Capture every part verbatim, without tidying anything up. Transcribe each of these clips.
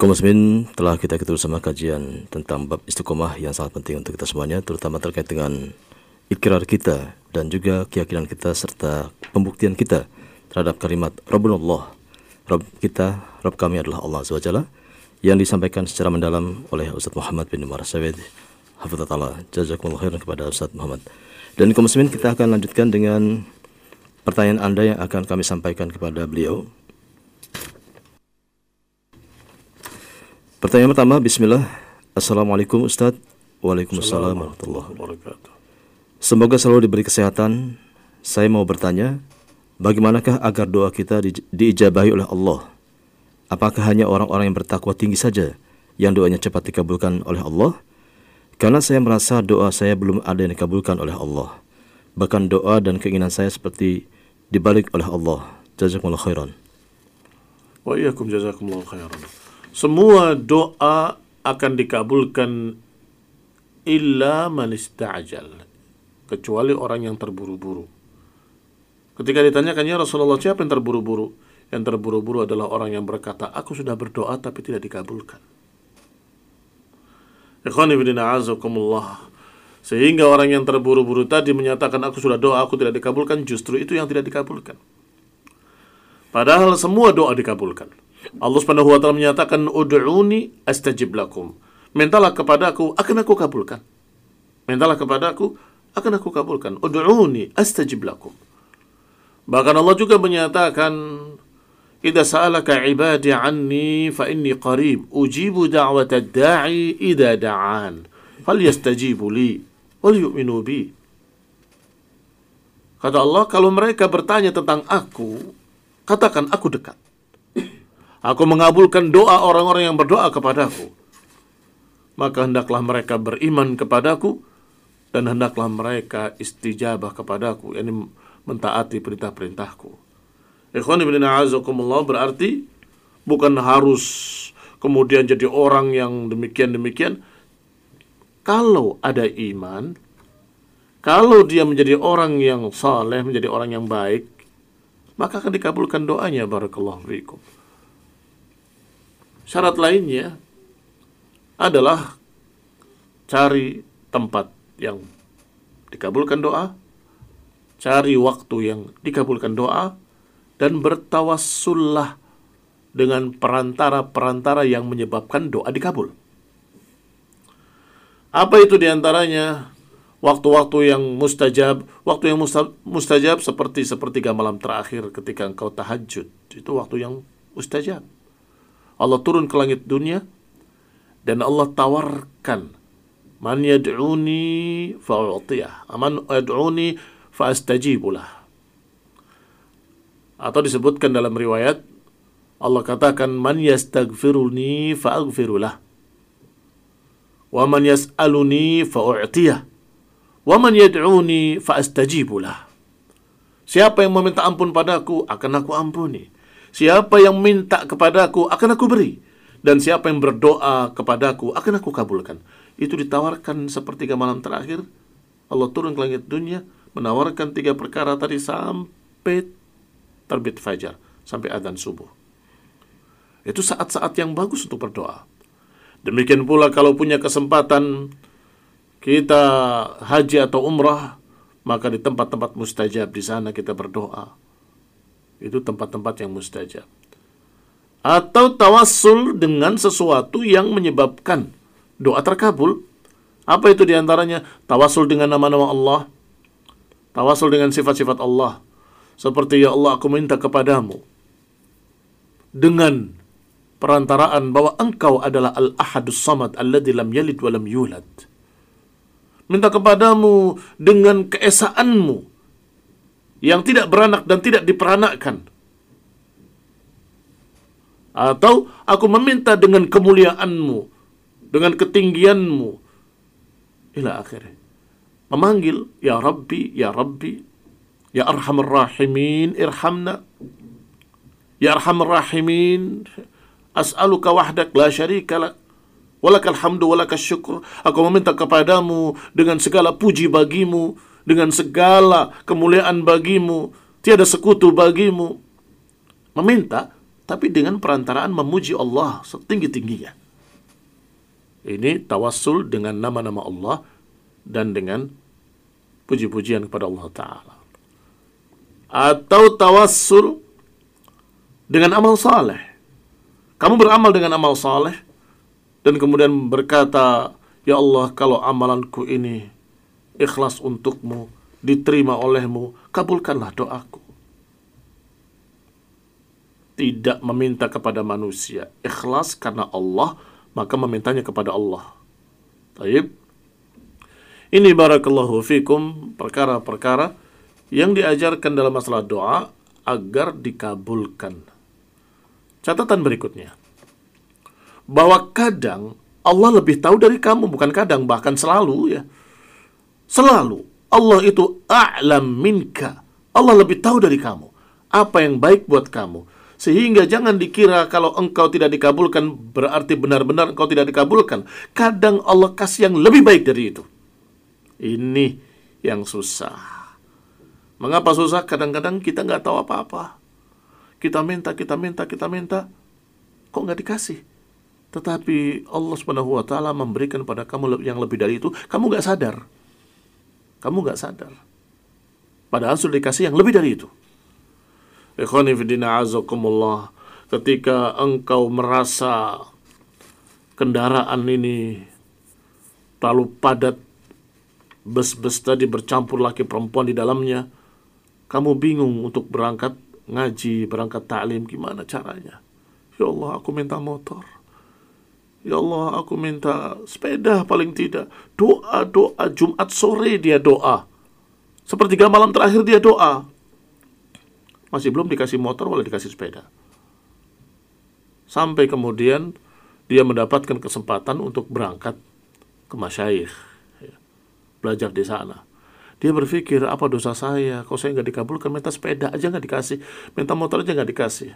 Kaum muslimin, telah kita ikuti bersama kajian tentang bab istiqomah yang sangat penting untuk kita semuanya, terutama terkait dengan ikrar kita dan juga keyakinan kita serta pembuktian kita terhadap kalimat Rabbunallah. Rabb kita, Rabb kami adalah Allah Azza wa Jalla, yang disampaikan secara mendalam oleh Ustaz Muhammad bin Umar Syawed Hafizahullah. Jazakumullah khairan kepada Ustaz Muhammad. Dan kaum muslimin, kita akan lanjutkan dengan pertanyaan Anda yang akan kami sampaikan kepada beliau. Pertanyaan pertama, bismillah. Assalamualaikum Ustaz. Waalaikumsalam warahmatullahi wabarakatuh. Semoga selalu diberi kesehatan. Saya mau bertanya, bagaimanakah agar doa kita di, diijabahi oleh Allah? Apakah hanya orang-orang yang bertakwa tinggi saja yang doanya cepat dikabulkan oleh Allah? Karena saya merasa doa saya belum ada yang dikabulkan oleh Allah. Bahkan doa dan keinginan saya seperti dibalik oleh Allah. Jazakumullah khairan. Wa iyyakum jazakumullah khairan. Semua doa akan dikabulkan illa man ista'jal, kecuali orang yang terburu-buru. Ketika ditanyakan, ya Rasulullah, siapa yang terburu-buru? Yang terburu-buru adalah orang yang berkata, aku sudah berdoa tapi tidak dikabulkan. Ikhwani fillah a'azakumullah. Sehingga orang yang terburu-buru tadi menyatakan, aku sudah doa, aku tidak dikabulkan, justru itu yang tidak dikabulkan. Padahal semua doa dikabulkan. Allah Subhanahu wa taala menyatakan, ud'uni astajib lakum. Mintalah kepadaku, akan aku kabulkan. Mintalah kepadaku, akan aku kabulkan. Ud'uni astajib lakum. Bahkan Allah juga menyatakan, idza sa'alaka 'ibadi 'anni fa inni qarib, ujibu da'watad da'i idza da'an. Falyastajibu li wal yu'minu bi. Kata Allah, kalau mereka bertanya tentang aku, katakan aku dekat. Aku mengabulkan doa orang-orang yang berdoa kepadaku. Maka hendaklah mereka beriman kepadaku dan hendaklah mereka istijabah kepadaku, yakni mentaati perintah-perintahku. Ikhwani fillah a'azakumullah, berarti bukan harus kemudian jadi orang yang demikian-demikian. Kalau ada iman, kalau dia menjadi orang yang saleh, menjadi orang yang baik, maka akan dikabulkan doanya. Barakallahu fiikum. Syarat lainnya adalah cari tempat yang dikabulkan doa, cari waktu yang dikabulkan doa, dan bertawassullah dengan perantara-perantara yang menyebabkan doa dikabul. Apa itu diantaranya? Waktu-waktu yang mustajab. Waktu yang mustajab seperti sepertiga malam terakhir ketika engkau tahajud. Itu waktu yang mustajab. Allah turun ke langit dunia dan Allah tawarkan, man yad'uni fa'u'tiyah, man yad'uni fa'astajibulah. Atau disebutkan dalam riwayat, Allah katakan, man yastaghfiruni fa'aghfirulah, wa man yas'aluni fa'u'tiyah, wa man yad'uni fa'astajibulah. Siapa yang meminta ampun padaku, akan aku ampuni. Siapa yang minta kepadaku, akan aku beri. Dan siapa yang berdoa kepadaku, akan aku kabulkan. Itu ditawarkan sepertiga malam terakhir. Allah turun ke langit dunia, menawarkan tiga perkara tadi sampai terbit fajar, sampai adzan subuh. Itu saat-saat yang bagus untuk berdoa. Demikian pula kalau punya kesempatan kita haji atau umrah, maka di tempat-tempat mustajab, di sana kita berdoa. Itu tempat-tempat yang mustajab. Atau tawassul dengan sesuatu yang menyebabkan doa terkabul. Apa itu diantaranya? Tawassul dengan nama-nama Allah, tawassul dengan sifat-sifat Allah. Seperti, ya Allah, aku minta kepadamu dengan perantaraan bahwa engkau adalah Al-Ahadus Samad alladzi lam yalid wa lam yulad. Minta kepadamu dengan keesaanmu yang tidak beranak dan tidak diperanakkan. Atau aku meminta dengan kemuliaanmu, dengan ketinggianmu, ila akhirnya. Memanggil, ya Rabbi, ya Rabbi, ya Arhamar Rahimin, irhamna, ya Arhamar Rahimin, as'aluka wahdak la syarika lak, walakal hamdu walakal syukur. Aku meminta kepadamu dengan segala puji bagimu, dengan segala kemuliaan bagimu, tiada sekutu bagimu. Meminta tapi dengan perantaraan memuji Allah setinggi-tingginya. Ini tawassul dengan nama-nama Allah dan dengan puji-pujian kepada Allah Ta'ala. Atau tawassul dengan amal saleh. Kamu beramal dengan amal saleh dan kemudian berkata, ya Allah, kalau amalanku ini ikhlas untukmu, diterima olehmu, kabulkanlah doaku. Tidak meminta kepada manusia, ikhlas karena Allah, maka memintanya kepada Allah. Taib. Ini barakallahu fikum perkara-perkara yang diajarkan dalam masalah doa agar dikabulkan. Catatan berikutnya, bahwa kadang Allah lebih tahu dari kamu, bukan kadang, bahkan selalu ya. Selalu Allah itu a'lam minka. Allah lebih tahu dari kamu apa yang baik buat kamu. Sehingga jangan dikira kalau engkau tidak dikabulkan berarti benar-benar engkau tidak dikabulkan. Kadang Allah kasih yang lebih baik dari itu. Ini yang susah. Mengapa susah? Kadang-kadang kita nggak tahu apa-apa. Kita minta, kita minta, kita minta, kok nggak dikasih? Tetapi Allah Subhanahu wa Ta'ala memberikan pada kamu yang lebih dari itu. Kamu nggak sadar. Kamu nggak sadar. Padahal sudah dikasih yang lebih dari itu. Ikhwani fiddina azakumullah. Ketika engkau merasa kendaraan ini terlalu padat, bus-bus tadi bercampur laki perempuan di dalamnya, kamu bingung untuk berangkat ngaji, berangkat ta'lim, gimana caranya? Ya Allah, aku minta motor. Ya Allah, aku minta sepeda paling tidak. Doa-doa Jumat sore dia doa. Sepertiga malam terakhir dia doa. Masih belum dikasih motor, malah dikasih sepeda. Sampai kemudian dia mendapatkan kesempatan untuk berangkat ke masyayikh, ya, belajar di sana. Dia berpikir, apa dosa saya? Kalau saya nggak dikabulkan, minta sepeda aja nggak dikasih, minta motor aja nggak dikasih.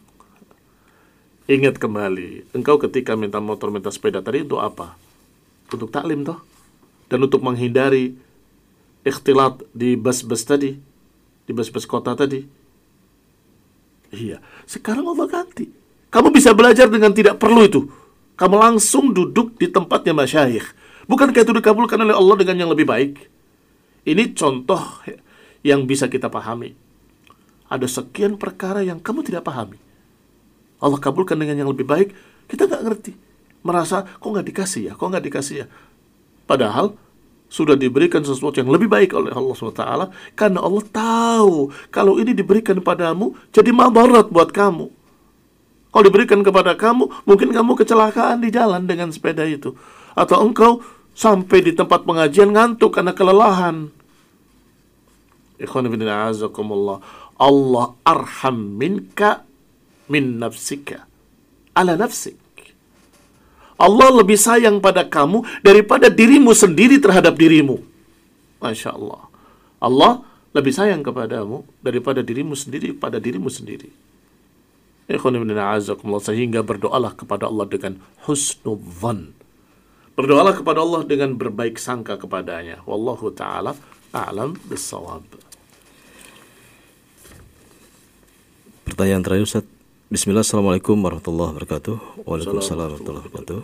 Ingat kembali, engkau ketika minta motor, minta sepeda tadi untuk apa? Untuk taklim toh? Dan untuk menghindari ikhtilat di bus-bus tadi, di bus-bus kota tadi. Iya, sekarang Allah ganti. Kamu bisa belajar dengan tidak perlu itu. Kamu langsung duduk di tempatnya masyayikh. Bukankah itu dikabulkan oleh Allah dengan yang lebih baik? Ini contoh yang bisa kita pahami. Ada sekian perkara yang kamu tidak pahami. Allah kabulkan dengan yang lebih baik, kita nggak ngerti. Merasa, kok nggak dikasih ya, kok nggak dikasih ya. Padahal, sudah diberikan sesuatu yang lebih baik oleh Allah subhanahu wa taala, karena Allah tahu, kalau ini diberikan padamu, jadi madarat buat kamu. Kalau diberikan kepada kamu, mungkin kamu kecelakaan di jalan dengan sepeda itu. Atau engkau sampai di tempat pengajian ngantuk karena kelelahan. Ikhwan ibn a'azakumullah. Allah arham minka min nafsika ala nafsik. Allah lebih sayang pada kamu daripada dirimu sendiri terhadap dirimu. Masya Allah. Allah lebih sayang kepadamu daripada dirimu sendiri pada dirimu sendiri. Sehingga berdoalah kepada Allah dengan husnudzan. Berdoalah kepada Allah dengan berbaik sangka kepadanya. Wallahu ta'ala a'lam bis-shawab. Pertanyaan terakhir Ustaz. Bismillah, assalamualaikum warahmatullahi wabarakatuh. Waalaikumsalam warahmatullahi wabarakatuh.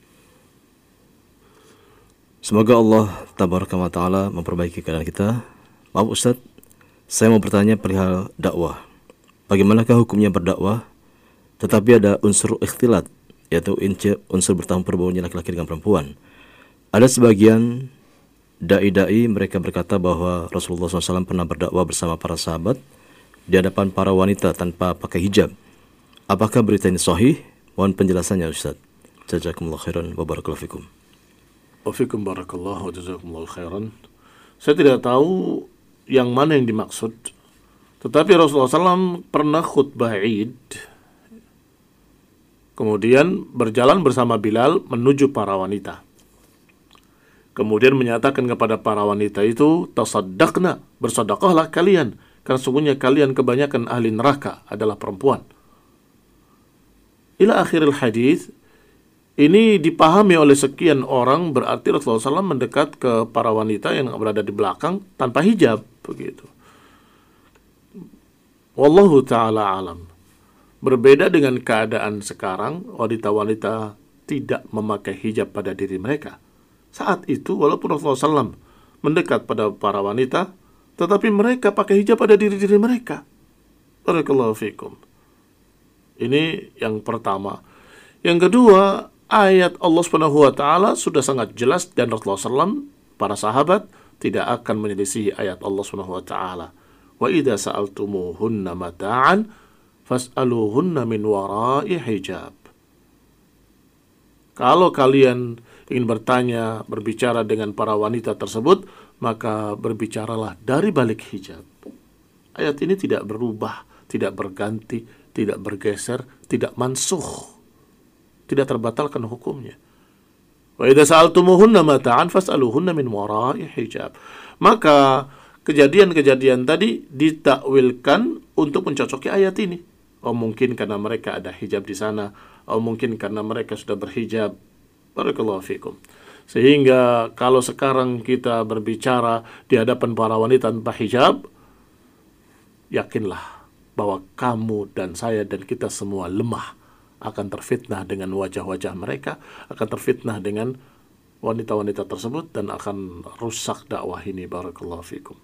Semoga Allah tabaraka wa ta'ala memperbaiki keadaan kita. Maaf Ustaz, saya mau bertanya perihal dakwah. Bagaimanakah hukumnya berdakwah tetapi ada unsur ikhtilat, yaitu unsur bercampur baunya laki-laki dengan perempuan? Ada sebagian da'i-da'i mereka berkata bahwa Rasulullah shallallahu alaihi wasallam pernah berdakwah bersama para sahabat di hadapan para wanita tanpa pakai hijab. Apakah berita ini sahih? Mohon penjelasannya Ustaz. Jazakumullah khairan wa barakallahu fikum. Wa fikum barakallahu wa jazakumullah khairan. Saya tidak tahu yang mana yang dimaksud. Tetapi Rasulullah shallallahu alaihi wasallam pernah khutbah Id. Kemudian berjalan bersama Bilal menuju para wanita. Kemudian menyatakan kepada para wanita itu, tasaddaqna, bersedekahlah kalian, karena sungguhnya kalian kebanyakan ahli neraka adalah perempuan. Ila akhiril hadis. Ini dipahami oleh sekian orang, berarti Rasulullah shallallahu alaihi wasallam mendekat ke para wanita yang berada di belakang tanpa hijab, begitu. Wallahu ta'ala alam. Berbeda dengan keadaan sekarang, wanita-wanita tidak memakai hijab pada diri mereka. Saat itu, walaupun Rasulullah shallallahu alaihi wasallam mendekat pada para wanita, tetapi mereka pakai hijab pada diri-diri mereka. Barakallahu fikum. Ini yang pertama. Yang kedua, ayat Allah Subhanahu wa taala sudah sangat jelas, dan Rasulullah shallallahu alaihi wasallam, para sahabat tidak akan menyelisihi ayat Allah Subhanahu wa taala. Wa idza sa'altumuhunna mata'an fas'aluhunna min wara'i hijab. Kalau kalian ingin bertanya, berbicara dengan para wanita tersebut, maka berbicaralah dari balik hijab. Ayat ini tidak berubah, tidak berganti, tidak bergeser, tidak mansukh, tidak terbatalkan hukumnya. Wa idza sa'altumuhunna mata'an fas'aluhunna min wara'i hijab. Maka kejadian-kejadian tadi ditakwilkan untuk mencocoki ayat ini. Oh, mungkin karena mereka ada hijab di sana, oh mungkin karena mereka sudah berhijab. Barakallahu fikum. Sehingga kalau sekarang kita berbicara di hadapan para wanita tanpa hijab, yakinlah bahwa kamu dan saya dan kita semua lemah, akan terfitnah dengan wajah-wajah mereka, akan terfitnah dengan wanita-wanita tersebut, dan akan rusak dakwah ini. Barakallahu fikum.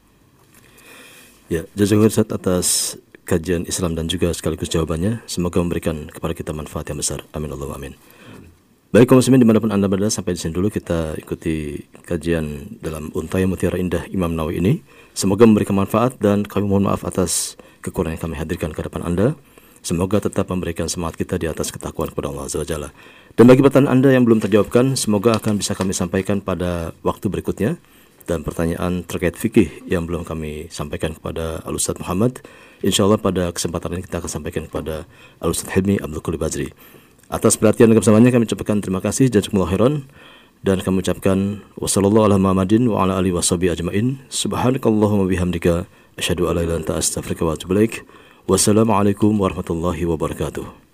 Ya, jazakallahu Ustaz atas kajian Islam dan juga sekaligus jawabannya. Semoga memberikan kepada kita manfaat yang besar. Amin Allahumma amin. Baik kaum muslimin dimanapun anda berada, sampai di sini dulu kita ikuti kajian dalam Untaya Mutiara Indah Imam Nawawi ini. Semoga memberikan manfaat, dan kami mohon maaf atas kekurangan yang kami hadirkan ke depan anda. Semoga tetap memberikan semangat kita di atas ketakwaan kepada Allah Azza wa Jalla. Dan bagi pertanyaan anda yang belum terjawabkan, semoga akan bisa kami sampaikan pada waktu berikutnya. Dan pertanyaan terkait fikih yang belum kami sampaikan kepada Al-Ustaz Muhammad, insya Allah pada kesempatan ini kita akan sampaikan kepada Al-Ustaz Hilmi Abdul Qadir Bazri. Atas perhatian dan kebersamaannya kami ucapkan terima kasih, jazakumullah khairan, dan kami ucapkan wassallallahu ala Muhammadin wa ala alihi washabihi ajmain. Subhanakallahumma bihamdika asyhadu an la ilaha illa anta astaghfiruka wa atubu ilaik. Wassalamualaikum warahmatullahi wabarakatuh.